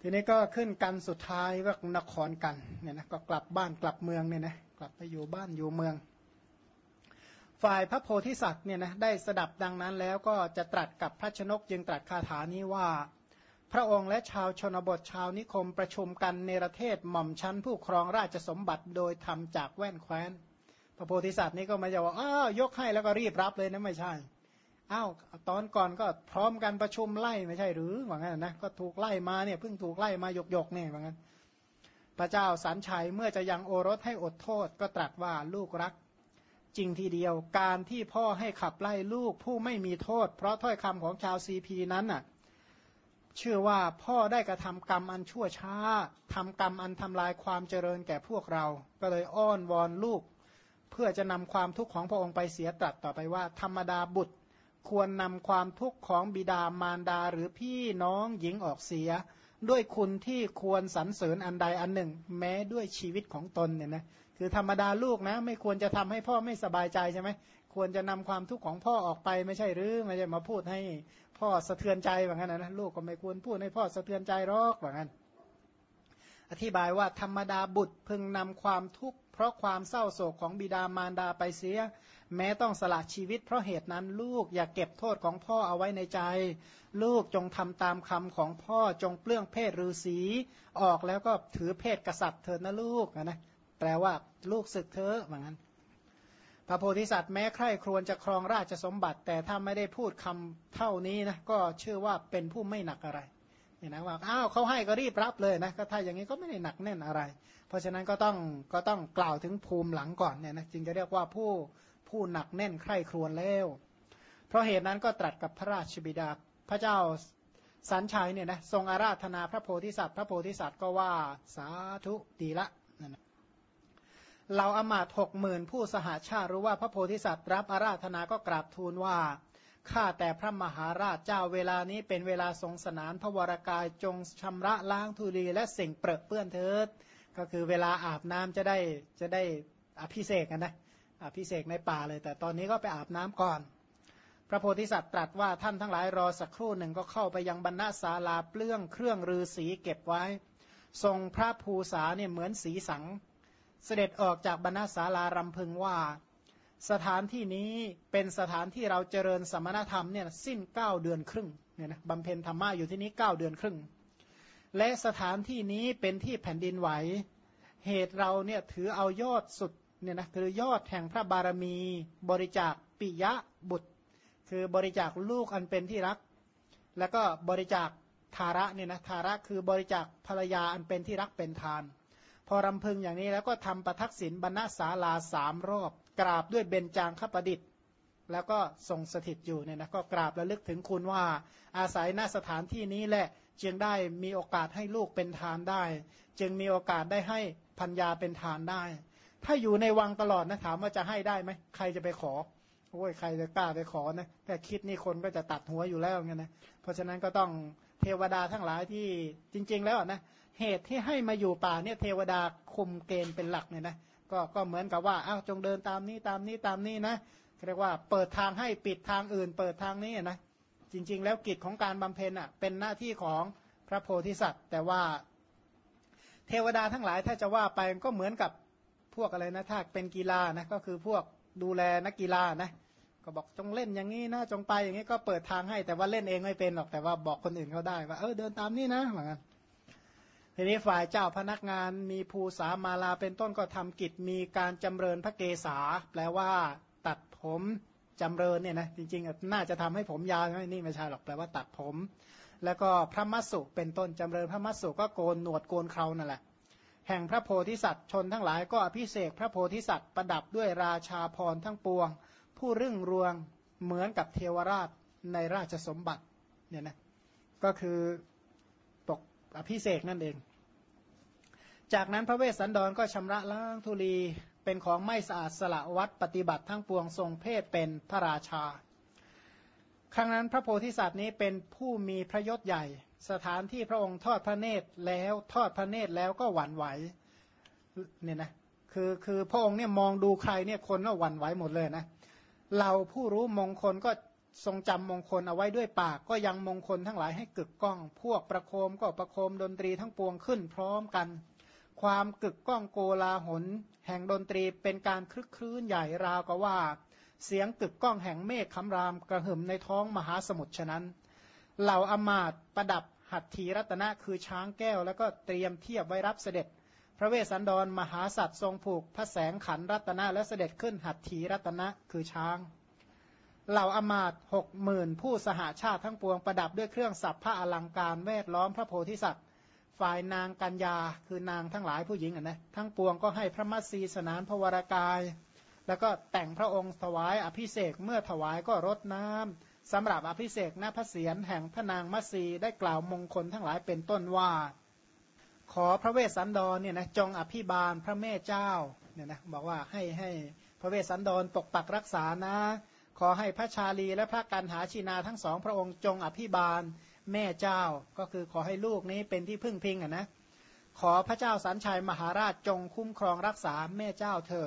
ทีนี้ก็ขึ้นกันสุดท้ายว่านครกันเนี่ยนะก็กลับบ้านกลับเมืองเนี่ยนะกลับไปอยู่บ้านอยู่เมืองฝ่ายพระโพธิสัตว์เนี่ยนะได้สดับดังนั้นแล้วก็จะตรัสกับพระชนกจึงตรัสคาถานี้ว่าพระองค์และชาวชนบทชาวนิคมประชุมกันเนรเทศหม่อมชั้นผู้ครองราชสมบัติโดยทำจากแว่นแคว้นพระโพธิสัตว์นี่ก็ไม่ใช่ว่าอ้าวยกให้แล้วก็รีบรับเลยนะไม่ใช่อ้าวตอนก่อนก็พร้อมกันประชุมไล่ไม่ใช่หรือว่างั้นนะก็ถูกไล่มาเนี่ยเพิ่งถูกไล่มาหยกเนี่ยว่างั้นพระเจ้าสันชัยเมื่อจะยังโอรสให้อดโทษก็ตรัสว่าลูกรักจริงทีเดียวการที่พ่อให้ขับไล่ลูกผู้ไม่มีโทษเพราะถ้อยคำของชาวซีพีนั้นน่ะเชื่อว่าพ่อได้กระทำกรรมอันชั่วช้าทำกรรมอันทำลายความเจริญแก่พวกเราก็เลยอ้อนวอนลูกเพื่อจะนำความทุกข์ของพระองค์ไปเสียตรัสต่อไปว่าธรรมดาบุตรควรนำความทุกข์ของบิดามารดาหรือพี่น้องหญิงออกเสียด้วยคุณที่ควรสรรเสริญอันใดอันหนึ่งแม้ด้วยชีวิตของตนเนี่ยนะคือธรรมดาลูกนะไม่ควรจะทำให้พ่อไม่สบายใจใช่ไหมควรจะนำความทุกข์ของพ่อออกไปไม่ใช่หรือไม่ใช่มาพูดให้พ่อสะเทือนใจแบบนั้นนะลูกก็ไม่ควรพูดให้พ่อสะเทือนใจหรอกแบบนั้นอธิบายว่าธรรมดาบุตรพึงนำความทุกข์เพราะความเศร้าโศกของบิดามารดาไปเสียแม้ต้องสละชีวิตเพราะเหตุนั้นลูกอย่าเก็บโทษของพ่อเอาไว้ในใจลูกจงทำตามคำของพ่อจงเปลื้องเพศฤาษีออกแล้วก็ถือเพศกษัตริย์เถิดนะลูกนะแปลว่าลูกศึกเถอะว่างั้นพระโพธิสัตว์แม้ใคร่ครวญจะครองราชสมบัติแต่ถ้าไม่ได้พูดคำเท่านี้นะก็เชื่อว่าเป็นผู้ไม่หนักอะไรเนี่ยนะว่าอ้าวเขาให้ก็รีบรับเลยนะก็ถ้าอย่างนี้ก็ไม่ได้หนักแน่นอะไรเพราะฉะนั้นก็ต้องกล่าวถึงภูมิหลังก่อนเนี่ยนะจึงจะเรียกว่าผู้หนักแน่นใคร่ครวญแล้วเพราะเหตุนั้นก็ตรัสกับพระราชบิดาพระเจ้าสันชัยเนี่ยนะทรงอาราธนาพระโพธิสัตว์พระโพธิสัตว์ก็ว่าสาธุดีละเราอมาตย์60,000ผู้สหาชาติรู้ว่าพระโพธิสัตว์รับอาราธนาก็กราบทูลว่าข้าแต่พระมหาราชเจ้าเวลานี้เป็นเวลาทรงสนานพระวรกายจงชำระล้างธุลีและสิ่งเปรอะเปื้อนเถิดก็คือเวลาอาบน้ำจะได้อภิเษกนะอภิเษกในป่าเลยแต่ตอนนี้ก็ไปอาบน้ำก่อนพระโพธิสัตว์ตรัสว่าท่านทั้งหลายรอสักครู่หนึ่งก็เข้าไปยังบรรณศาลาเปลื้องเครื่องฤาษีเก็บไว้ทรงพระภูษาเนี่ยเหมือนสีสังเสด็จออกจากบรรณศาลารำพึงว่าสถานที่นี้เป็นสถานที่เราเจริญสมณธรรมเนี่ยสิ้น9 เดือนครึ่งเนี่ยนะบำเพ็ญธรรมะอยู่ที่นี้9 เดือนครึ่งและสถานที่นี้เป็นที่แผ่นดินไหวเหตุเราเนี่ยถือเอายอดสุดเนี่ยนะคือยอดแห่งพระบารมีบริจาคปิยะบุตรคือบริจาคลูกอันเป็นที่รักแล้วก็บริจาคทาระเนี่ยนะทาระคือบริจาคภรรยาอันเป็นที่รักเป็นทานพอรำพึงอย่างนี้แล้วก็ทำประทักษิณบรรณศาลา3 รอบกราบด้วยเบญจางคประดิษฐ์แล้วก็ทรงสถิตอยู่เนี่ยนะก็กราบระลึกถึงคุณว่าอาศัยณสถานที่นี้แหละจึงได้มีโอกาสให้ลูกเป็นทานได้จึงมีโอกาสได้ให้พัญญาเป็นทานได้ถ้าอยู่ในวังตลอดนะถามว่าจะให้ได้ไหมใครจะไปขอโอ้ยใครจะกล้าไปขอนะแค่คิดนี่คนก็จะตัดหัวอยู่แล้วเงี้ยนะเพราะฉะนั้นก็ต้องเทวดาทั้งหลายที่จริงๆแล้วนะเหตุที่ให้มาอยู่ป่าเนี่ยเทวดาคุมเกณฑ์เป็นหลักเนี่ยนะก็เหมือนกับว่าอ้าวจงเดินตามนี้ตามนี้ตามนี้นะเรียกว่าเปิดทางให้ปิดทางอื่นเปิดทางนี้นะจริงๆแล้วกิจของการบำเพ็ญอ่ะเป็นหน้าที่ของพระโพธิสัตว์แต่ว่าเทวดาทั้งหลายถ้าจะว่าไปก็เหมือนกับพวกอะไรนะถ้าเป็นกีฬานะก็คือพวกดูแลนักกีฬานะก็บอกจงเล่นอย่างนี้นะจงไปอย่างนี้ก็เปิดทางให้แต่ว่าเล่นเองไม่เป็นหรอกแต่ว่าบอกคนอื่นเขาได้ว่าเดินตามนี่นะเหมือนกันทีนี้ฝ่ายเจ้าพนักงานมีภูษามาลาเป็นต้นก็ทำกิจมีการจำเริญพระเกศาแปลว่าตัดผมจำเริญเนี่ยนะจริงๆน่าจะทำให้ผมยาวไม่นี่ไม่ใช่หรอกแปลว่าตัดผมแล้วก็พระมัสสุเป็นต้นจำเริญพระมัสสุก็โกนหนวดโกนเครานั่นแหละแห่งพระโพธิสัตว์ชนทั้งหลายก็อภิเษกพระโพธิสัตว์ประดับด้วยราชาภรณ์ทั้งปวงผู้รุ่งเรืองเหมือนกับเทวราชในราชสมบัติเนี่ยนะก็คือตกอภิเษกนั่นเองจากนั้นพระเวสสันดรก็ชำระล้างธุลีเป็นของไม่สะอาดสละวัดปฏิบัติทั้งปวงทรงเพศเป็นพระราชาครั้งนั้นพระโพธิสัตว์นี้เป็นผู้มีพระยศใหญ่สถานที่พระองค์ทอดพระเนตรแล้วก็หวั่นไหวเนี่ยนะคือพระองค์เนี่ยมองดูใครเนี่ยคนก็หวั่นไหวหมดเลยนะเราผู้รู้มงคลก็ทรงจำมงคลเอาไว้ด้วยปากก็ยังมงคลทั้งหลายให้กึกก้องพวกประโคมก็ประโคมดนตรีทั้งปวงขึ้นพร้อมกันความกึกก้องโกลาหลแห่งดนตรีเป็นการคลึกครื้นใหญ่ราวกับว่าเสียงกึกก้องแห่งเมฆคำรามกระหึ่มในท้องมหาสมุทรฉะนั้นเหล่าอมาตย์ประดับหัตถีรัตนะคือช้างแก้วแล้วก็เตรียมเทียบไว้รับเสด็จพระเวสสันดรมหาสัตว์ทรงผูกพระแสงขันรัตนะและเสด็จขึ้นหัตถีรัตนะคือช้างเหล่าอมาตย์60,000ผู้สหาชาติทั้งปวงประดับด้วยเครื่องสัพพะอลังการแวดล้อมพระโพธิสัตว์ฝ่ายนางกัญญาคือนางทั้งหลายผู้หญิงนะทั้งปวงก็ให้พระมัสสีสนานพระวรากายแล้วก็แต่งพระองค์ถวายอภิเษกเมื่อถวายก็รดน้ำสำหรับอภิเษกณพระเศียรแห่งพระนางมัสสีได้กล่าวมงคลทั้งหลายเป็นต้นว่าขอพระเวสสันดรเนี่ยนะจงอภิบาลพระแม่เจ้าเนี่ยนะบอกว่าให้พระเวสสันดรปกปักรักษานะขอให้พระชาลีและพระกันหาชีนาทั้งสองพระองค์จงอภิบาลแม่เจ้าก็คือขอให้ลูกนี้เป็นที่พึ่งพิงนะขอพระเจ้าสัญชัยมหาราชจงคุ้มครองรักษาแม่เจ้าเถิด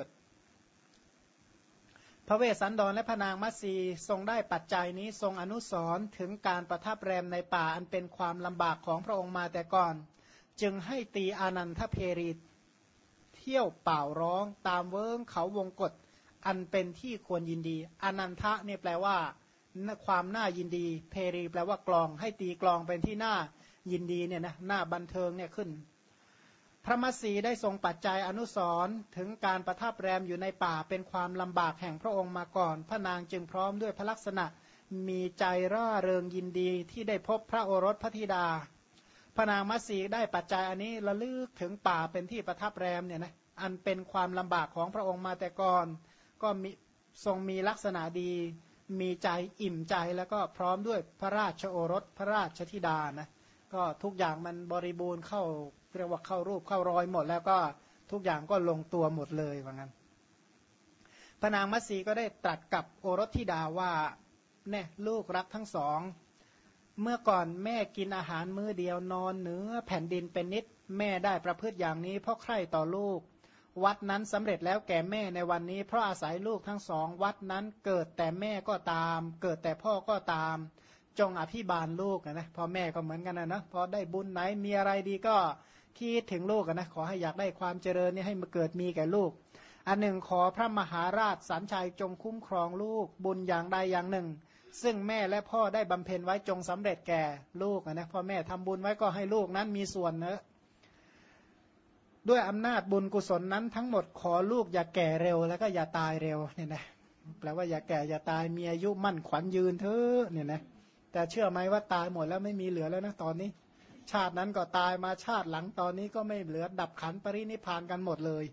พระเวสสันดรและพระนางมัสสีทรงได้ปัจจัยนี้ทรงอนุสรณ์ถึงการประทับแรมในป่าอันเป็นความลำบากของพระองค์มาแต่ก่อนจึงให้ตีอานันทเพรีเที่ยวเป่าร้องตามเวิ้งเขาวงกฏอันเป็นที่ควรยินดีอานันทะเนี่ยแปลว่าความน่ายินดีเพรีแปลว่ากลองให้ตีกลองเป็นที่น่ายินดีเนี่ยนะน่าบันเทิงเนี่ยขึ้นพระมัสสีได้ทรงปัจจัยอนุสรณ์ถึงการประทับแรมอยู่ในป่าเป็นความลำบากแห่งพระองค์มาก่อนพระนางจึงพร้อมด้วยพระลักษณะมีใจร่าเริงยินดีที่ได้พบพระโอรสพระธิดาพระนางมัสสีได้ปัจจัยอันนี้ระลึกถึงป่าเป็นที่ประทับแรมเนี่ยนะอันเป็นความลำบากของพระองค์มาแต่ก่อนก็มีทรงมีลักษณะดีมีใจอิ่มใจแล้วก็พร้อมด้วยพระราชโอรสพระราชธิดานะก็ทุกอย่างมันบริบูรณ์เข้าเรียกว่าเข้ารูปเข้ารอยหมดแล้วก็ทุกอย่างก็ลงตัวหมดเลยว่างั้นพระนางมัสสีก็ได้ตรัสกับโอรสธิดาว่าเนี่ยลูกรักทั้งสองเมื่อก่อนแม่กินอาหารมื้อเดียวนอนเหนือแผ่นดินเป็นนิดแม่ได้ประพฤติอย่างนี้เพราะใคร่ต่อลูกวัดนั้นสำเร็จแล้วแก่แม่ในวันนี้เพราะอาศัยลูกทั้งสองวัดนั้นเกิดแต่แม่ก็ตามเกิดแต่พ่อก็ตามจงอภิบาลลูกนะพ่อแม่ก็เหมือนกันนะพอได้บุญไหนมีอะไรดีก็คิดถึงลูกนะขอให้อยากได้ความเจริญนี่ให้มาเกิดมีแก่ลูกอันหนึ่งขอพระมหาราชสันชัยจงคุ้มครองลูกบุญอย่างใดอย่างหนึ่งซึ่งแม่และพ่อได้บำเพ็ญไว้จงสำเร็จแก่ลูกนะพ่อแม่ทำบุญไว้ก็ให้ลูกนั้นมีส่วนเนอะด้วยอำนาจบุญกุศลนั้นทั้งหมดขอลูกอย่าแก่เร็วแล้วก็อย่าตายเร็วเนี่ยนะแปลว่าอย่าแก่อย่าตายมีอายุมั่นขวัญยืนเถอะเนี่ยนะแต่เชื่อไหมว่าตายหมดแล้วไม่มีเหลือแล้วนะตอนนี้ชาตินั้นก็ตายมาชาติหลังตอนนี้ก็ไม่เหลือดับขันปรินิพพานกันหมดเลย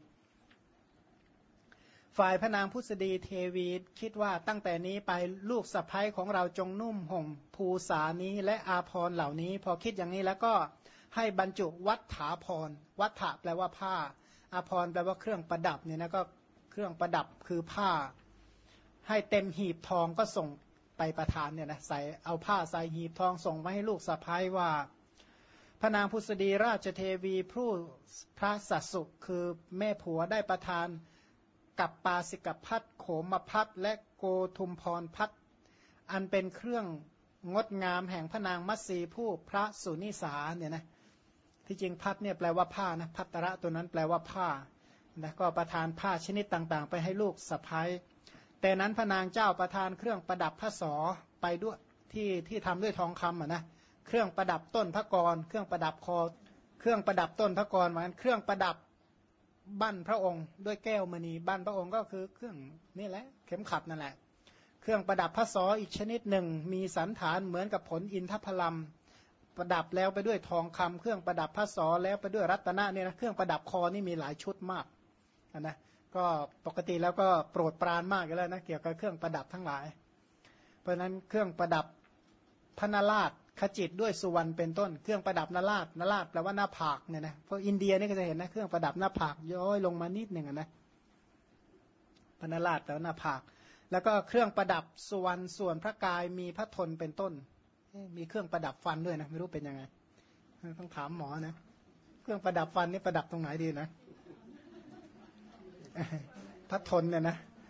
ฝ่ายพระนางพุทธดีเทวีคิดว่าตั้งแต่นี้ไปลูกสะใภ้ของเราจงนุ่มห่มภูษานี้และอาภรณ์เหล่านี้พอคิดอย่างนี้แล้วก็ให้บรรจุวัฏฐาภรณ์วัฏฐะแปลว่าผ้าอาภรณ์แปลว่าเครื่องประดับเนี่ยนะก็เครื่องประดับคือผ้าให้เต็มหีบทองก็ส่งไปประทานเนี่ยนะใส่เอาผ้าใส่หีบทองส่งไปให้ลูกสะใภ้ว่าพระนางพุทธดีราชเทวีผู้พระสัสสุคือแม่ผัวได้ประทานกับปาสิกพัดโขมพัดและโกทุมพรพัดอันเป็นเครื่องงดงามแห่งพระนางมัสสีผู้พระสุนิสาเนี่ยนะที่จริงพัดเนี่ยแปลว่าผ้านะพัตระตัวนั้นแปลว่าผ้านะก็ประทานผ้าชนิดต่างๆไปให้ลูกสะใภ้แต่นั้นพระนางเจ้าประทานเครื่องประดับพระศรไปด้วยที่ทำด้วยทองคำนะเครื่องประดับต้นพระกรเครื่องประดับคอเครื่องประดับต้นพระกรเหมือนเครื่องประดับบั้นพระองค์ด้วยแก้วมณีบั้นพระองค์ก็คือเครื่องนี่แหละเข็มขัดนั่นแหละเครื่องประดับพระศรอีกชนิดหนึ่งมีสันฐานเหมือนกับผลอินทผลัมประดับแล้วไปด้วยทองคำเครื่องประดับพระศรแล้วไปด้วยรัตนะเนี่ยนะเครื่องประดับคอนี่มีหลายชุดมากนะก็ปกติแล้วก็โปรดปรานมากกันแล้วนะเกี่ยวกับเครื่องประดับทั้งหลายเพราะฉะนั้นเครื่องประดับพระนราชขจิตด้วยสุวรรณเป็นต้นเครื่องประดับนราชแปลว่าหน้าผากเนี่ยนะเพราะอินเดียนี่ก็จะเห็นนะเครื่องประดับหน้าผากย้อยลงมานิดหนึ่งนะพระนราชแปลว่าหน้าผากแล้วก็เครื่องประดับสุวรรณส่วนพระกายมีพระทนเป็นต้นมีเครื่องประดับฟันด้วยนะไม่รู้เป็นยังไงต้องถามหมอนะเครื่องประดับฟันนี่ประดับตรงไหนดีนะพระทนเนี่ยนะ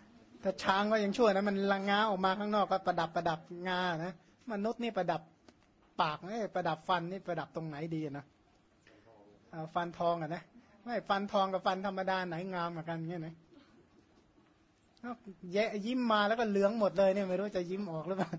ถ้าช้างก็ยังชั่วนะมันลังงาออกมาข้างนอกก็ประดับงานะมนุษย์นี่ประดับปากนี่ประดับฟันนี่ประดับตรงไหนดีนะฟันทองอ่ะนะไม่ฟันทองกับฟันธรรมดาไหนงามกว่ากันเงี้ยนะแย่ยิ้มมาแล้วก็เหลืองหมดเลยเนี่ยไม่รู้จะยิ้มออกหรือเปล่า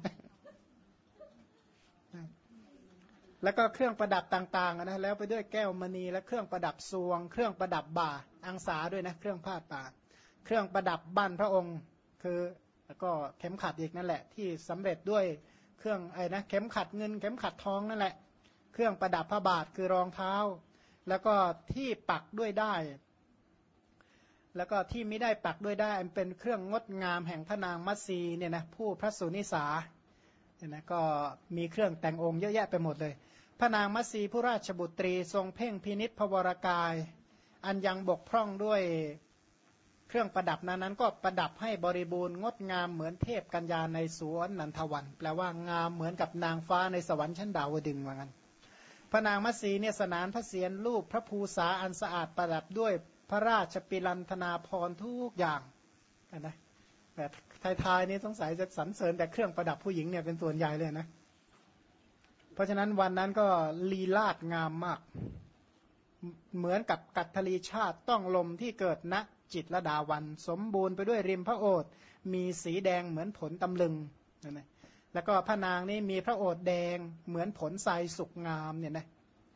แล้วก็เครื่องประดับต่างๆนะแล้วไปด้วยแก้วมณีและเครื่องประดับซวงเครื่องประดับบ่าอังสาด้วยนะเครื่องพาดบ่าเครื่องประดับบั้นพระองค์คือแล้วก็เข็มขัดอีกนั่นแหละที่สำเร็จด้วยเครื่องไอ้นะเข็มขัดเงินเข็มขัดทองนั่นแหละเครื่องประดับพระบาทคือรองเท้าแล้วก็ที่ปักด้วยได้แล้วก็ที่ไม่ได้ปักด้วยได้เป็นเครื่องงดงามแห่งพระนางมัตสีเนี่ยนะผู้พระสุนิสาเนี่ยนะก็มีเครื่องแต่งองค์เยอะแยะไปหมดเลยพระนางมัตสีผู้ราชบุตรีทรงเพ่งพินิจพระวรกายอันยังบกพร่องด้วยเครื่องประดับนั้นก็ประดับให้บริบูรณ์งดงามเหมือนเทพกัญญาในสวนนันทวันแปลว่างามเหมือนกับนางฟ้าในสวรรค์ชั้นดาวดึงส์ว่างั้นพระนางมัตสีเนี่ยสนานพระเศียรรูปพระภูษาอันสะอาดประดับด้วยพระราชปิลันธนาภรณ์ทุกอย่างนะแต่ท้ายๆนี้สงสัยจะสรรเสริญแต่เครื่องประดับผู้หญิงเนี่ยเป็นส่วนใหญ่เลยนะเพราะฉะนั้นวันนั้นก็ลีลาศงามมากเหมือนกับกัตถลีชาติต้องลมที่เกิดณจิตรดาวันสมบูรณ์ไปด้วยริมพระโอษฐ์มีสีแดงเหมือนผลตำลึงนะแล้วก็พระนางนี่มีพระโอษฐ์แดงเหมือนผลทรายสุกงามเนี่ยนะ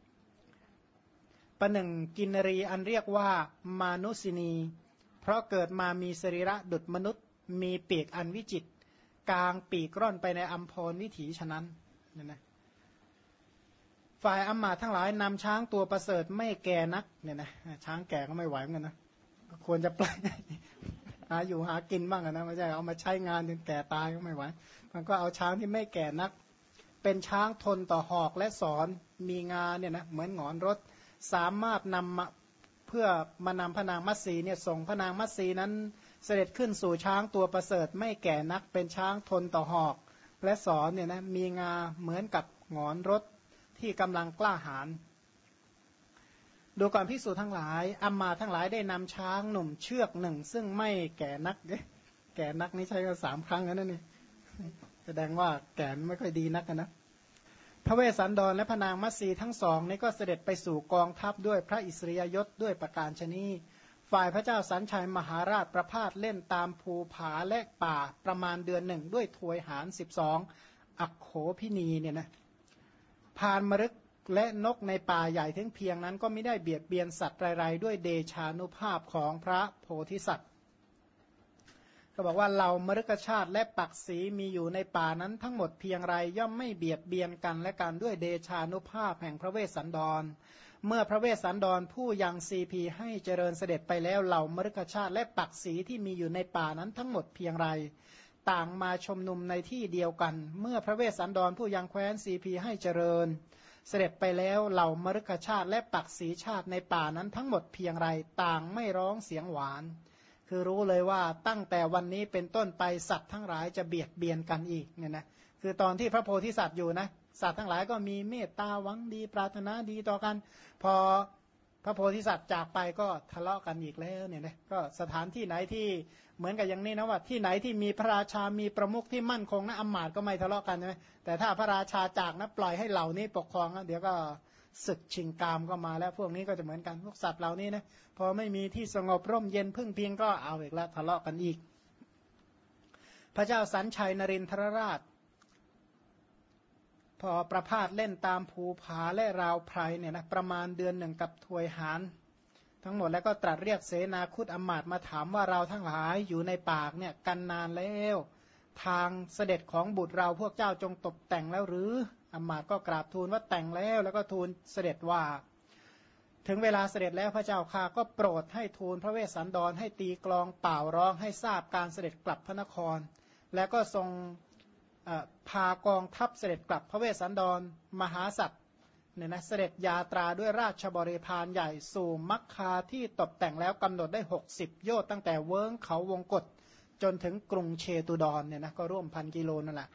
ประหนึ่งกินรีอันเรียกว่ามานุสินีเพราะเกิดมามีสรีระดุจมนุษย์มีปีกอันวิจิตรกลางปีกร่อนไปในอัมพรวิถีฉะนั้นเนี่ยนะฝ่ายอำมาตย์ทั้งหลายนำช้างตัวประเสริฐไม่แก่นักเนี่ยนะช้างแก่ก็ไม่ไหวเหมือนกันนะควรจะปล่อยหาอยู่หากินบ้างนะไม่ใช่เอามาใช้งานจนแก่ตายก็ไม่ไหวมันก็เอาช้างที่ไม่แก่นักเป็นช้างทนต่อหอกและสอนมีงาเนี่ยนะเหมือนหงอนรถสามารถนำมาเพื่อมานำพระนางมัตสีเนี่ยส่งพระนางมัตสีนั้นเสด็จขึ้นสู่ช้างตัวประเสริฐไม่แก่นักเป็นช้างทนต่อหอกและสอนเนี่ยนะมีงาเหมือนกับหงอนรถที่กำลังกล้าหาญดูก่อนภิกษุทั้งหลายอัมมาทั้งหลายได้นำช้างหนุ่มเชือกหนึ่งซึ่งไม่แก่นักแก่นักนี่ใช้กัน3 ครั้งแล้วนี่แสดงว่าแก่ไม่ค่อยดีนักนะพระเวสสันดรและพระนางมัตสีทั้งสองนี่ก็เสด็จไปสู่กองทัพด้วยพระอิสริยยศด้วยประการชนีฝ่ายพระเจ้าสันชัยมหาราชประพาสเล่นตามภูผาและป่าประมาณเดือนหนึ่งด้วยถวยหาร12อักโขพินีเนี่ยนะพานมรึกและนกในป่าใหญ่ถึงเพียงนั้นก็ไม่ได้เบียดเบียนสัตว์ไรๆด้วยเดชานุภาพของพระโพธิสัตว์ก็บอกว่าเหล่ามฤคชาติและปักษีมีอยู่ในป่านั้นทั้งหมดเพียงไรย่อมไม่เบียดเบียนกันและกันด้วยเดชานุภาพแห่งพระเวสสันดรเมื่อพระเวสสันดรผู้ยังซีพีให้เจริญเสด็จไปแล้วเหล่ามฤคชาติและปักษีที่มีอยู่ในป่านั้นทั้งหมดเพียงไรต่างมาชมนุมในที่เดียวกันเมื่อพระเวสสันดรผู้ยังแคว้นซีพีให้เจริญเสด็จไปแล้วเหล่ามฤคชาติและปักษีชาติในป่านั้นทั้งหมดเพียงไรต่างไม่ร้องเสียงหวานคือรู้เลยว่าตั้งแต่วันนี้เป็นต้นไปสัตว์ทั้งหลายจะเบียดเบียนกันอีกเนี่ยนะคือตอนที่พระโพธิสัตว์อยู่นะสัตว์ทั้งหลายก็มีเมตตาหวังดีปรารถนาดีต่อกันพอพระโพธิสัตว์จากไปก็ทะเลาะกันอีกแล้วเนี่ยนะก็สถานที่ไหนที่เหมือนกับอย่างนี้นะว่าที่ไหนที่มีพระราชามีประมุขที่มั่นคงนะอำมาตย์ก็ไม่ทะเลาะกันใช่ไหมแต่ถ้าพระราชาจากนะปล่อยให้เหล่านี้ปกครองแล้วเดี๋ยวก็ศึกชิงกามก็มาแล้วพวกนี้ก็จะเหมือนกันพวกสัตว์เหล่านี้นะพอไม่มีที่สงบร่มเย็นพึ่งพิงก็เอาอีกแล้วทะเลาะกันอีกพระเจ้าสันชัยนรินทรราชพอประพาสเล่นตามภูผาและราวไพรเนี่ยนะประมาณเดือนหนึ่งกับถวยหารทั้งหมดแล้วก็ตรัสเรียกเสนาคุตอมาตย์มาถามว่าเราทั้งหลายอยู่ในปากเนี่ยกันนานแล้วทางเสด็จของบุตรเราพวกเจ้าจงตกแต่งแล้วหรืออมาตย์ก็กราบทูลว่าแต่งแล้วก็ทูลเสด็จว่าถึงเวลาเสด็จแล้วพระเจ้าข้าก็โปรดให้ทูลพระเวสสันดรให้ตีกลองเป่าร้องให้ทราบการเสด็จกลับพระนครแล้วก็ทรงพากองทัพเสด็จกลับพระเวสสันดรมหาสัตว์เนี่ยนะเสด็จยาตราด้วยราชบริพารใหญ่สู่มัคคาที่ตกแต่งแล้วกำหนดได้60 โยชน์ตั้งแต่เวิ้งเขาวงกฏจนถึงกรุงเชตุดรเนี่ยนะก็ร่วม1,000 กิโลนั่นแหละ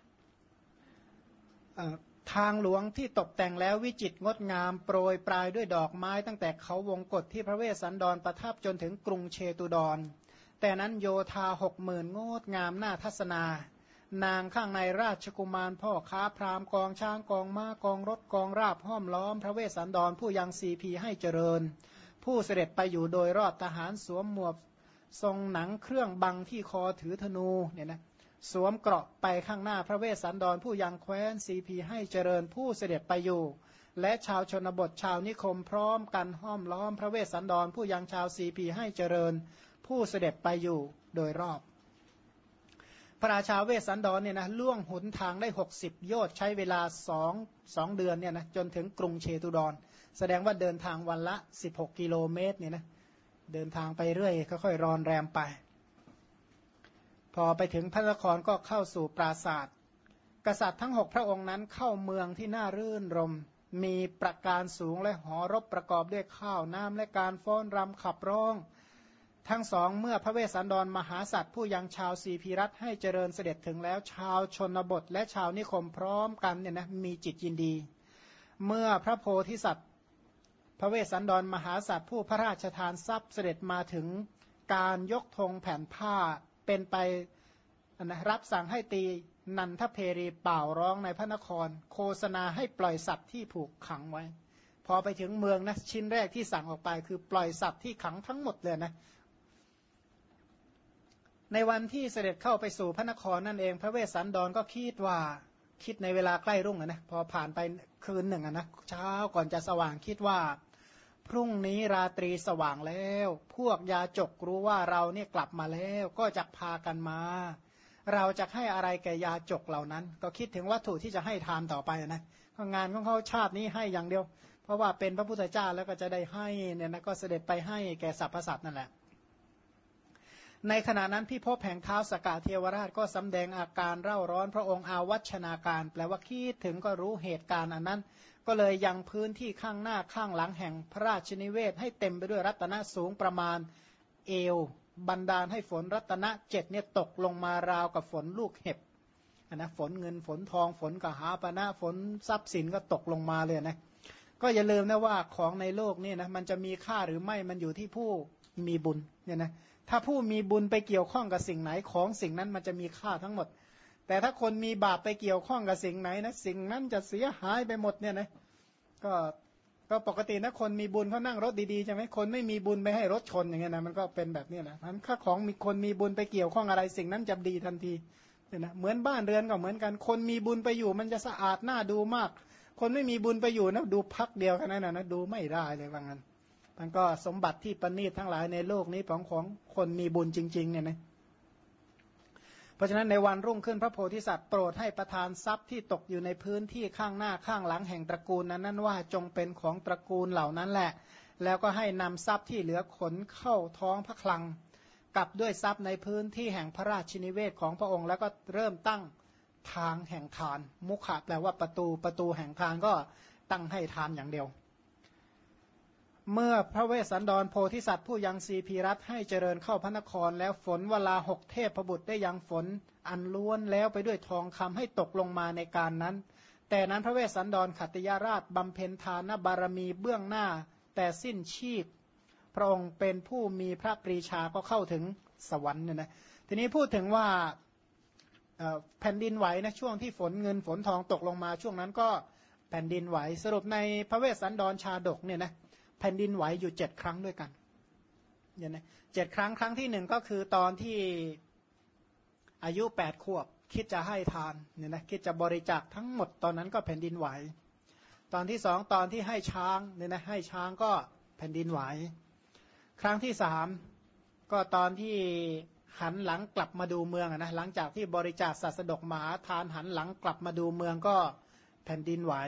ทางหลวงที่ตกแต่งแล้ววิจิตรงดงามโปรยปลายด้วยดอกไม้ตั้งแต่เขาวงกฏที่พระเวสสันดรประทับจนถึงกรุงเชตุดรแต่นั้นโยธา60,000งดงามหน้าทัศนานางข้างในราชกุมารพ่อค้าพราหมณ์กองช้างกองม้ากองรถกองราบห้อมล้อมพระเวสสันดรผู้ยังสีพีให้เจริญผู้เสด็จไปอยู่โดยรอบทหารสวมหมวกทรงหนังเครื่องบังที่คอถือธนูเนี่ยนะสวมเกราะไปข้างหน้าพระเวสสันดรผู้ยังแคว้นสีพีให้เจริญผู้เสด็จไปอยู่และชาวชนบทชาวนิคมพร้อมกันห้อมล้อมพระเวสสันดรผู้ยังชาวสีพีให้เจริญผู้เสด็จไปอยู่โดยรอบพระราชาเวสสันดรเนี่ยนะล่วงหนทางได้60โยชน์ใช้เวลา2เดือนเนี่ยนะจนถึงกรุงเชตุดรแสดงว่าเดินทางวันละ16กิโลเมตรเนี่ยนะเดินทางไปเรื่อยค่อยๆรอนแรมไปพอไปถึงพระนครก็เข้าสู่ปราสาทกษัตริย์ทั้ง6พระองค์นั้นเข้าเมืองที่น่ารื่นรมมีประการสูงและหอรบประกอบด้วยข้าวน้ำและการฟ้อนรำขับร้องทั้งสองเมื่อพระเวสสันดรมหาสัตว์ผู้ยังชาวสีพีรัตน์ให้เจริญเสด็จถึงแล้วชาวชนบทและชาวนิคมพร้อมกันเนี่ยนะมีจิตยินดีเมื่อพระโพธิสัตว์พระเวสสันดรมหาสัตว์ผู้พระราชทานทรัพย์เสด็จมาถึงการยกธงแผ่นผ้าเป็นไปนะรับสั่งให้ตีนันทเพรีเป่าร้องในพระนครโฆษณาให้ปล่อยสัตว์ที่ผูกขังไว้พอไปถึงเมืองนะชิ้นแรกที่สั่งออกไปคือปล่อยสัตว์ที่ขังทั้งหมดเลยนะในวันที่เสด็จเข้าไปสู่พระนครนั่นเองพระเวสสันดรก็คิดในเวลาใกล้รุ่งนะพอผ่านไปคืนหนึ่งนะเช้าก่อนจะสว่างคิดว่าพรุ่งนี้ราตรีสว่างแล้วพวกยาจกรู้ว่าเราเนี่ยกลับมาแล้วก็จะพากันมาเราจะให้อะไรแก่ยาจกเหล่านั้นก็คิดถึงวัตถุที่จะให้ทานต่อไปนะงานของเขาชาตินี้ให้อย่างเดียวเพราะว่าเป็นพระพุทธเจ้าแล้วก็จะได้ให้เนี่ยนะก็เสด็จไปให้แก่สรรพสัตว์นั่นแหละในขณะนั้นพิภพแห่งเท้าสกาเทวราชก็สำแดงอาการเร่าร้อนพระองค์อาวัชนาการแปลว่าคิดถึงก็รู้เหตุการณ์อันนั้นก็เลยยังพื้นที่ข้างหน้าข้างหลังแห่งพระราชนิเวศให้เต็มไปด้วยรัตนะสูงประมาณเอวบันดาลให้ฝนรัตนะ7เนี่ยตกลงมาราวกับฝนลูกเห็บนะฝนเงินฝนทองฝนกหาปณะฝนทรัพย์สินก็ตกลงมาเลยนะก็อย่าลืมนะว่าของในโลกนี่นะมันจะมีค่าหรือไม่มันอยู่ที่ผู้มีบุญเนี่ยนะถ้าผู้มีบุญไปเกี่ยวข้องกับสิ่งไหนของสิ่งนั้นมันจะมีค่าทั้งหมดแต่ถ้าคนมีบาปไปเกี่ยวข้องกับสิ่งไหนนะสิ่งนั้นจะเสียหายไปหมดเนี่ยนะก็ปกตินะคนมีบุญเขานั่งรถดีๆใช่ไหมคนไม่มีบุญไปให้รถชนอย่างเงี้ยนะมันก็เป็นแบบนี้แหละถ้าของมีคนมีบุญไปเกี่ยวข้องอะไรสิ่งนั้นจะดีทันทีเนี่ยนะเหมือนบ้านเรือนก็เหมือนกันคนมีบุญไปอยู่มันจะสะอาดน่าดูมากคนไม่มีบุญไปอยู่นะดูพักเดียวแค่นั้นนะดูไม่ได้เลยว่างั้นมันก็สมบัติที่ประณีตทั้งหลายในโลกนี้ของคนมีบุญจริงๆเนี่ยนะเพราะฉะนั้นในวันรุ่งขึ้นพระโพธิสัตว์โปรดให้ประทานทรัพย์ที่ตกอยู่ในพื้นที่ข้างหน้าข้างหลังแห่งตระกูลนั้นว่าจงเป็นของตระกูลเหล่านั้นแหละแล้วก็ให้นำทรัพย์ที่เหลือขนเข้าท้องพระคลังกับด้วยทรัพย์ในพื้นที่แห่งพระราชินิเวศของพระองค์แล้วก็เริ่มตั้งทางแห่งทานมุขะแปลว่าประตูแห่งทานก็ตั้งให้ทานอย่างเดียวเมื่อพระเวสสันดรโพธิสัตว์ผู้ยังสีพีรัตน์ให้เจริญเข้าพระนครแล้วฝนเวลา6เทพบุตรได้ยังฝนอันล้วนแล้วไปด้วยทองคำให้ตกลงมาในการนั้นแต่นั้นพระเวสสันดรขัตติยราชบำเพ็ญทานบารมีเบื้องหน้าแต่สิ้นชีพพระองค์เป็นผู้มีพระปรีชาก็เข้าถึงสวรรค์เนี่ยนะทีนี้พูดถึงว่าแผ่นดินไหวนะช่วงที่ฝนเงินฝนทองตกลงมาช่วงนั้นก็แผ่นดินไหวสรุปในพระเวสสันดรชาดกเนี่ยนะแผ่นดินไหวอยู่7ครั้งด้วยกันเนี่ยนะ7ครั้งครั้งที่1ก็คือตอนที่อายุ8ขวบคิดจะให้ทานเนี่ยนะคิดจะบริจาคทั้งหมดตอนนั้นก็แผ่นดินไหวตอนที่2ตอนที่ให้ช้างเนี่ยนะให้ช้างก็แผ่นดินไหวครั้งที่3ก็ตอนที่หันหลังกลับมาดูเมืองนะหลังจากที่บริจาคสัสดกมหาทานหันหลังกลับมาดูเมืองก็แผ่นดินไหว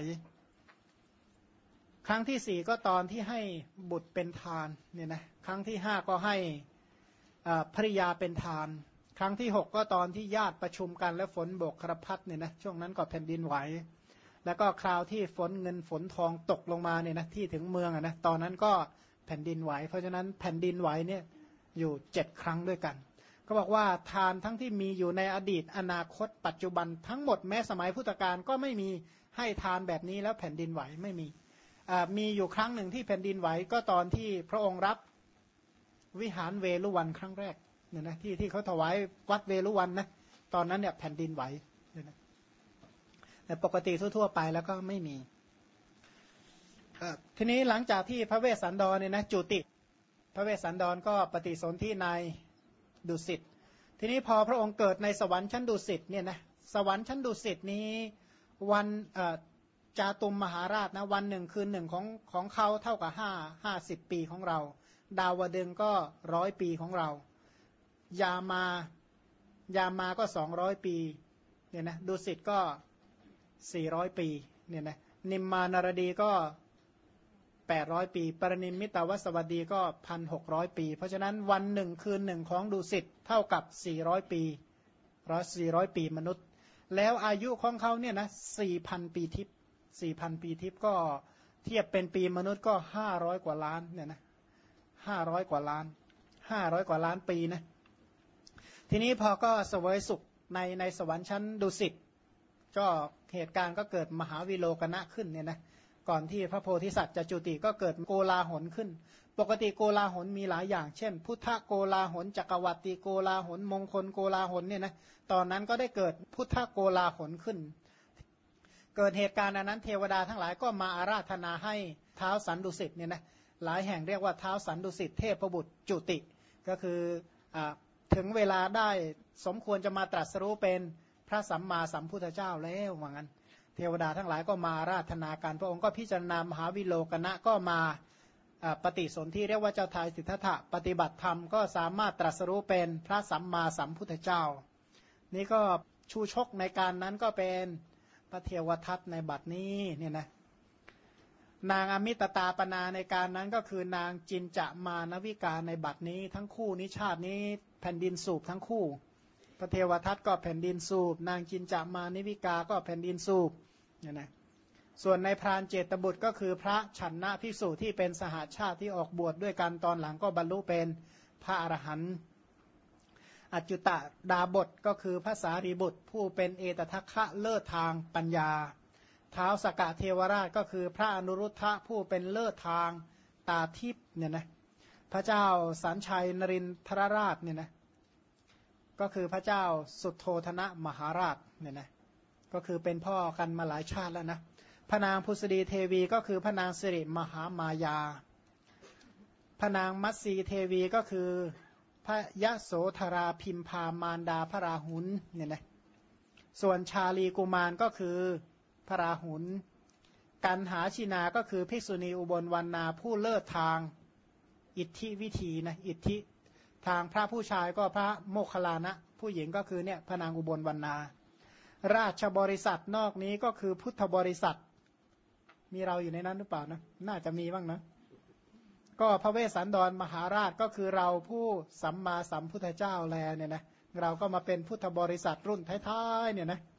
ครั้งที่4ก็ตอนที่ให้บุตรเป็นทานเนี่ยนะครั้งที่5ก็ให้ภริยาเป็นทานครั้งที่6ก็ตอนที่ญาติประชุมกันและฝนโบกครพัดเนี่ยนะช่วงนั้นก็แผ่นดินไหวแล้วก็คราวที่ฝนเงินฝนทองตกลงมาเนี่ยนะที่ถึงเมืองนะตอนนั้นก็แผ่นดินไหวเพราะฉะนั้นแผ่นดินไหวเนี่ยอยู่7ครั้งด้วยกันก็บอกว่าทานทั้งที่มีอยู่ในอดีตอนาคตปัจจุบันทั้งหมดแม้สมัยพุทธกาลก็ไม่มีให้ทานแบบนี้แล้วแผ่นดินไหวไม่มีอยู่ครั้งหนึ่งที่แผ่นดินไหวก็ตอนที่พระองค์รับวิหารเวลุวันครั้งแรกเนี่ยนะที่เขาถวายวัดเวรุวันนะตอนนั้นเนี่ยแผ่นดินไหวเนี่ยนะแต่ปกติทั่วๆไปแล้วก็ไม่มีทีนี้หลังจากที่พระเวสสันดรเนี่ยนะจุติพระเวสสันดรก็ปฏิสนธิในดุสิตทีนี้พอพระองค์เกิดในสวรรค์ชั้นดุสิตเนี่ยนะสวรรค์ชั้นดุสิตนี้วันจาตุมมหาราชนะวันหนึ่งคืนหนึ่งของเขาเท่ากับ50 ปีของเราดาวดึงก็100 ปีของเรายามาก็200 ปีเนี่ยนะดุสิตก็400 ปีเนี่ยนะนิมมานารดีก็800 ปีปรนิมมิตาวสวัสดีก็1,600 ปีเพราะฉะนั้นวันหนึ่งคืนหนึ่งของดุสิตเท่ากับ400 ปี400 ปีมนุษย์แล้วอายุของเขาเนี่ยนะ4,000 ปีทิพย์4,000 ปีทิพย์ก็เทียบเป็นปีมนุษย์ก็500 กว่าล้านเนี่ยนะ500 กว่าล้าน500 กว่าล้านปีนะทีนี้พอก็เสวยสุขในสวรรค์ชั้นดุสิตก็เหตุการณ์ก็เกิดมหาวิโลกนะขึ้นเนี่ยนะก่อนที่พระโพธิสัตว์จะจุติก็เกิดโกลาหลขึ้นปกติโกลาหลมีหลายอย่างเช่นพุทธโกลาหลจักรวรรดิโกลาหลมงคลโกลาหลเนี่ยนะตอนนั้นก็ได้เกิดพุทธโกลาหลขึ้นเกิดเหตุการณ์นั้นเทวดาทั้งหลายก็มาอาราธนาให้ท้าวสันดุสิตเนี่ยนะหลายแห่งเรียกว่าท้าวสันดุสิตเทพบุตรจุติก็คือถึงเวลาได้สมควรจะมาตรัสรู้เป็นพระสัมมาสัมพุทธเจ้าแล้วว่างั้นเทวดาทั้งหลายก็มาอาราธนาการพระองค์ก็พิจารณามหาวิโลกนะก็มาปฏิสนธิเรียกว่าเจ้าทายสิทธัตถะปฏิบัติธรรมก็สามารถตรัสรู้เป็นพระสัมมาสัมพุทธเจ้านี่ก็ชูชกในการนั้นก็เป็นพระเทวทัตในบัดนี้เนี่ยนะนางอมิตตาปนาในการนั้นก็คือนางจินจะมานวิกาในบัดนี้ทั้งคู่นิชาตินี้แผ่นดินสูบทั้งคู่พระเทวทัตก็แผ่นดินสูบนางจินจะมานิวิกาก็แผ่นดินสูบเนี่ยนะส่วนในพรานเจตบุตรก็คือพระฉันนะภิกษุที่เป็นสหชาติที่ออกบวชดด้วยกันตอนหลังก็บรรลุเป็นพระอรหันต์อัจจุตดาบทก็คือพระสารีบุตรผู้เป็นเอตทัคคะเลิศทางปัญญาท้าวสกะเทวราชก็คือพระอนุรุทธะผู้เป็นเลิศทางตาทิพย์เนี่ยนะพระเจ้าสันชัยนรินทรราชเนี่ยนะก็คือพระเจ้าสุโธธนะมหาราชเนี่ยนะก็คือเป็นพ่อกันมาหลายชาติแล้วนะพระนางพุสดีเทวีก็คือพระนางสิริมหามายาพระนางมัตสีเทวีก็คือพระยะโสธราพิมพามารดาพระราหุลเนี่ยนะส่วนชาลีกุมารก็คือพระราหุลกันหาชินาก็คือภิกษุณีอุบลวรรณาผู้เลิศทางอิทธิวิธีนะอิทธิทางพระผู้ชายก็พระโมคคัลลานะผู้หญิงก็คือเนี่ยพระนางอุบลวรรณาราชบริษัทนอกนี้ก็คือพุทธบริษัทมีเราอยู่ในนั้นหรือเปล่านะน่าจะมีบ้างนะก็พระเวสสันดรมหาราชก็คือเราผู้สัมมาสัมพุทธเจ้าแลเนี่ยนะเราก็มาเป็นพุทธบริษัทรุ่นท้ายๆเนี่ยนะ